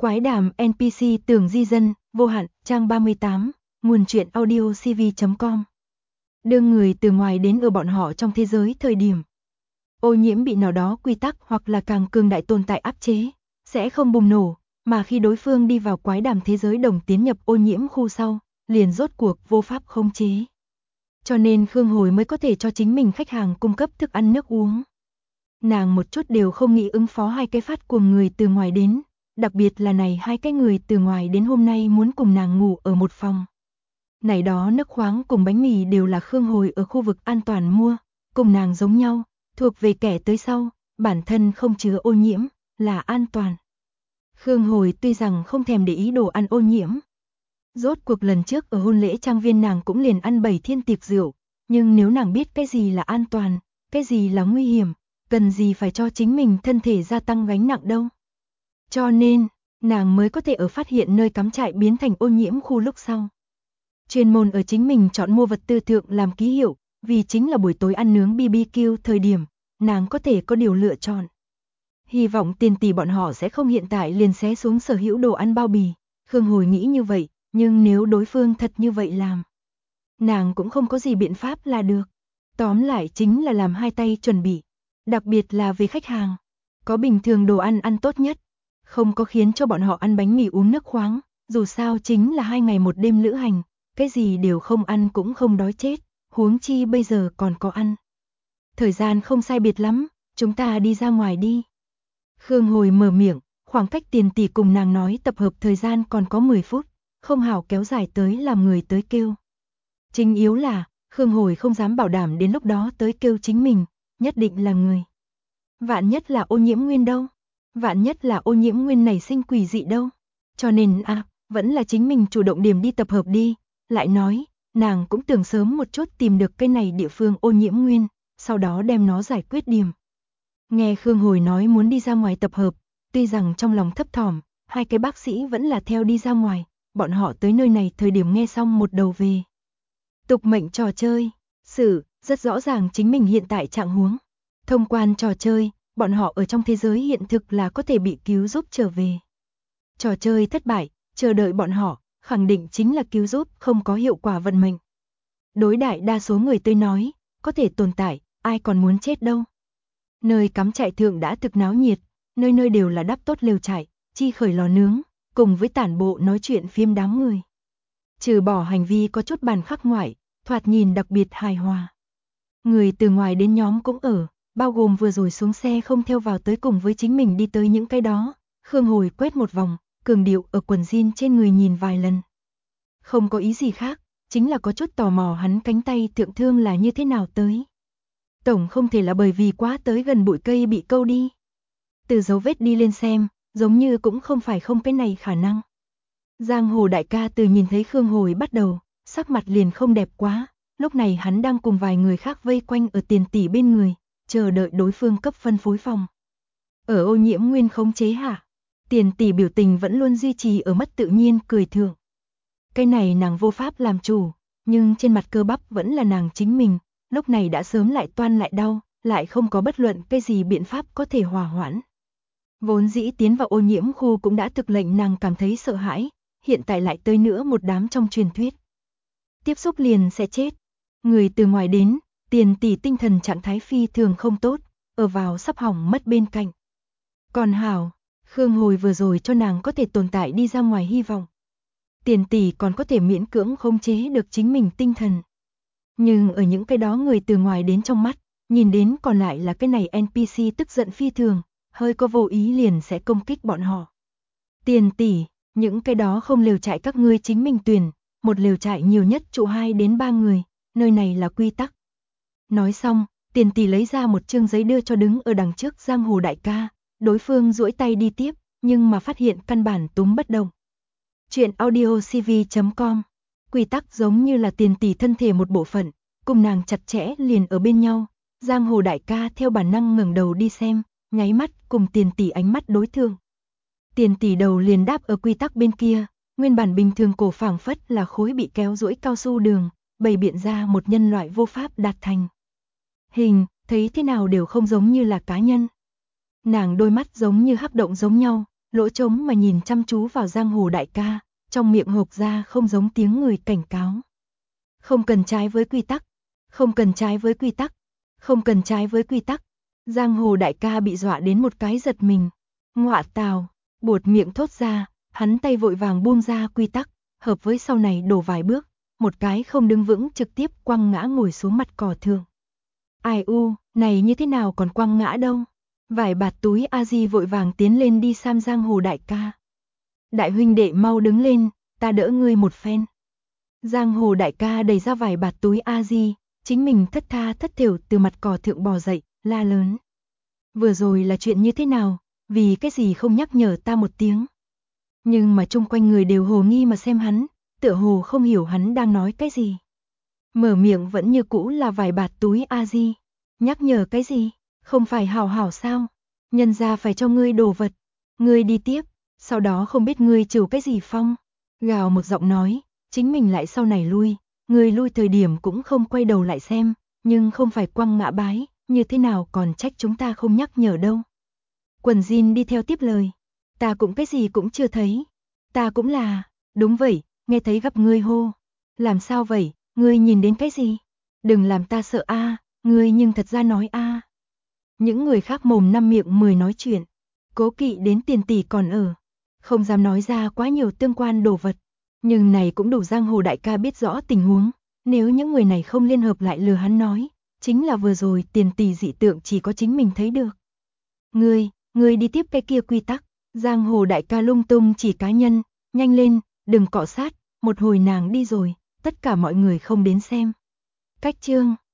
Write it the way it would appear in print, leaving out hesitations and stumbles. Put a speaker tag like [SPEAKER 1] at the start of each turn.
[SPEAKER 1] Quái đàm NPC tưởng di dân, vô hạn, trang 38, nguồn truyện audio cv.com. Đưa người từ ngoài đến ở bọn họ trong thế giới thời điểm ô nhiễm bị nào đó quy tắc hoặc là càng cường đại tồn tại áp chế, sẽ không bùng nổ, mà khi đối phương đi vào quái đàm thế giới đồng tiến nhập ô nhiễm khu sau, liền rốt cuộc vô pháp khống chế. Cho nên Khương Hồi mới có thể cho chính mình khách hàng cung cấp thức ăn nước uống. Nàng một chút đều không nghĩ ứng phó hai cái phát cuồng người từ ngoài đến, đặc biệt là này hai cái người từ ngoài đến hôm nay muốn cùng nàng ngủ ở một phòng. Này đó nước khoáng cùng bánh mì đều là Khương Hồi ở khu vực an toàn mua, cùng nàng giống nhau, thuộc về kẻ tới sau, bản thân không chứa ô nhiễm, là an toàn. Khương Hồi tuy rằng không thèm để ý đồ ăn ô nhiễm. Rốt cuộc lần trước ở hôn lễ trang viên nàng cũng liền ăn 7 thiên tiệc rượu, nhưng nếu nàng biết cái gì là an toàn, cái gì là nguy hiểm, cần gì phải cho chính mình thân thể gia tăng gánh nặng đâu. Cho nên, nàng mới có thể ở phát hiện nơi cắm trại biến thành ô nhiễm khu lúc sau. Chuyên môn ở chính mình chọn mua vật tư thượng làm ký hiệu, vì chính là buổi tối ăn nướng BBQ thời điểm, nàng có thể có điều lựa chọn. Hy vọng Tiền tỷ bọn họ sẽ không hiện tại liền xé xuống sở hữu đồ ăn bao bì, Khương Hồi nghĩ như vậy, nhưng nếu đối phương thật như vậy làm, nàng cũng không có gì biện pháp là được. Tóm lại chính là làm hai tay chuẩn bị, đặc biệt là về khách hàng, có bình thường đồ ăn ăn tốt nhất, không có khiến cho bọn họ ăn bánh mì uống nước khoáng, dù sao chính là 2 ngày 1 đêm lữ hành, cái gì đều không ăn cũng không đói chết, huống chi bây giờ còn có ăn. Thời gian không sai biệt lắm, chúng ta đi ra ngoài đi. Khương Hồi mở miệng, khoảng cách Tiền tỷ cùng nàng nói tập hợp thời gian còn có 10 phút, không hảo kéo dài tới làm người tới kêu. Chính yếu là, Khương Hồi không dám bảo đảm đến lúc đó tới kêu chính mình, nhất định là người. Vạn nhất là ô nhiễm nguyên đâu? Vạn nhất là ô nhiễm nguyên nảy sinh quỷ dị đâu? Cho nên vẫn là chính mình chủ động điểm đi tập hợp đi, lại nói, nàng cũng tưởng sớm một chút tìm được cái này địa phương ô nhiễm nguyên, sau đó đem nó giải quyết điểm. Nghe Khương Hồi nói muốn đi ra ngoài tập hợp, tuy rằng trong lòng thấp thỏm, hai cái bác sĩ vẫn là theo đi ra ngoài, bọn họ tới nơi này thời điểm nghe xong một đầu về. Tục mệnh trò chơi, rất rõ ràng chính mình hiện tại trạng huống. Thông quan trò chơi, bọn họ ở trong thế giới hiện thực là có thể bị cứu giúp trở về. Trò chơi thất bại, chờ đợi bọn họ, khẳng định chính là cứu giúp không có hiệu quả vận mệnh. Đối đại đa số người tới nói, có thể tồn tại, ai còn muốn chết đâu. Nơi cắm trại thượng đã thực náo nhiệt, nơi nơi đều là đắp tốt lều trại, chi khởi lò nướng, cùng với tản bộ nói chuyện phiếm đám người. Trừ bỏ hành vi có chút bàn khắc ngoại, thoạt nhìn đặc biệt hài hòa. Người từ ngoài đến nhóm cũng ở, bao gồm vừa rồi xuống xe không theo vào tới cùng với chính mình đi tới những cái đó. Khương Hồi quét một vòng, cường điệu ở quần jean trên người nhìn vài lần. Không có ý gì khác, chính là có chút tò mò hắn cánh tay thượng thương là như thế nào tới. Tổng không thể là bởi vì quá tới gần bụi cây bị câu đi. Từ dấu vết đi lên xem, giống như cũng không phải không cái này khả năng. Giang Hồ đại ca từ nhìn thấy Khương Hồi bắt đầu, sắc mặt liền không đẹp quá, lúc này hắn đang cùng vài người khác vây quanh ở Tiền tỷ bên người, chờ đợi đối phương cấp phân phối phòng. Ở ô nhiễm nguyên khống chế hả? Tiền tỷ biểu tình vẫn luôn duy trì ở mất tự nhiên cười thượng. Cái này nàng vô pháp làm chủ, nhưng trên mặt cơ bắp vẫn là nàng chính mình, lúc này đã sớm lại toan lại đau, lại không có bất luận cái gì biện pháp có thể hòa hoãn. Vốn dĩ tiến vào ô nhiễm khu cũng đã thực lệnh nàng cảm thấy sợ hãi, hiện tại lại tới nữa một đám trong truyền thuyết. Tiếp xúc liền sẽ chết. Người từ ngoài đến, Tiền tỷ tinh thần trạng thái phi thường không tốt, ở vào sắp hỏng mất bên cạnh. Còn hảo, Khương Hồi vừa rồi cho nàng có thể tồn tại đi ra ngoài hy vọng. Tiền tỷ còn có thể miễn cưỡng khống chế được chính mình tinh thần. Nhưng ở những cái đó người từ ngoài đến trong mắt, nhìn đến còn lại là cái này NPC tức giận phi thường, hơi có vô ý liền sẽ công kích bọn họ. Tiền tỷ, những cái đó không lều trại các ngươi chính mình tuyển, một lều trại nhiều nhất trụ 2 đến 3 người, nơi này là quy tắc. Nói xong, Tiền tỷ lấy ra một chương giấy đưa cho đứng ở đằng trước Giang Hồ đại ca, đối phương duỗi tay đi tiếp, nhưng mà phát hiện căn bản túm bất động. Chuyện audio cv.com. Quy tắc giống như là Tiền tỷ thân thể một bộ phận, cùng nàng chặt chẽ liền ở bên nhau. Giang Hồ đại ca theo bản năng ngẩng đầu đi xem, nháy mắt cùng Tiền tỷ ánh mắt đối thương. Tiền tỷ đầu liền đáp ở quy tắc bên kia, nguyên bản bình thường cổ phảng phất là khối bị kéo duỗi cao su đường, bày biện ra một nhân loại vô pháp đạt thành. Hình, thấy thế nào đều không giống như là cá nhân. Nàng đôi mắt giống như hắc động giống nhau, lỗ trống mà nhìn chăm chú vào Giang Hồ đại ca, trong miệng hộc ra không giống tiếng người cảnh cáo. Không cần trái với quy tắc, không cần trái với quy tắc, không cần trái với quy tắc. Giang Hồ đại ca bị dọa đến một cái giật mình. Ngọa tào, buột miệng thốt ra, hắn tay vội vàng buông ra quy tắc, hợp với sau này đổ vài bước, một cái không đứng vững trực tiếp quăng ngã ngồi xuống mặt cỏ thượng. Ai u, này như thế nào còn quăng ngã đâu? Vải bạt túi a di vội vàng tiến lên đi sam Giang Hồ đại ca. Đại huynh đệ mau đứng lên, ta đỡ ngươi một phen. Giang Hồ đại ca đẩy ra vải bạt túi a di, chính mình thất tha thất thểu từ mặt cỏ thượng bò dậy, la lớn. Vừa rồi là chuyện như thế nào, vì cái gì không nhắc nhở ta một tiếng. Nhưng mà chung quanh người đều hồ nghi mà xem hắn, tựa hồ không hiểu hắn đang nói cái gì. Mở miệng vẫn như cũ là vải bạt túi a di. Nhắc nhở cái gì, không phải hảo hảo sao, nhân ra phải cho ngươi đồ vật, ngươi đi tiếp, sau đó không biết ngươi trừ cái gì phong. Gào một giọng nói, chính mình lại sau này lui, ngươi lui thời điểm cũng không quay đầu lại xem, nhưng không phải quăng ngã bái, như thế nào còn trách chúng ta không nhắc nhở đâu. Quần jean đi theo tiếp lời, ta cũng cái gì cũng chưa thấy, ta cũng là, đúng vậy, nghe thấy gặp ngươi hô, làm sao vậy, ngươi nhìn đến cái gì, đừng làm ta sợ a. Ngươi nhưng thật ra nói a. Những người khác mồm năm miệng 10 nói chuyện, cố kỵ đến tiền tỷ còn ở, không dám nói ra quá nhiều tương quan đồ vật, nhưng này cũng đủ Giang Hồ đại ca biết rõ tình huống, nếu những người này không liên hợp lại lừa hắn nói, chính là vừa rồi tiền tỷ dị tượng chỉ có chính mình thấy được. Ngươi đi tiếp cái kia quy tắc, Giang Hồ đại ca lung tung chỉ cá nhân, nhanh lên, đừng cọ sát, một hồi nàng đi rồi, tất cả mọi người không đến xem. Cách chương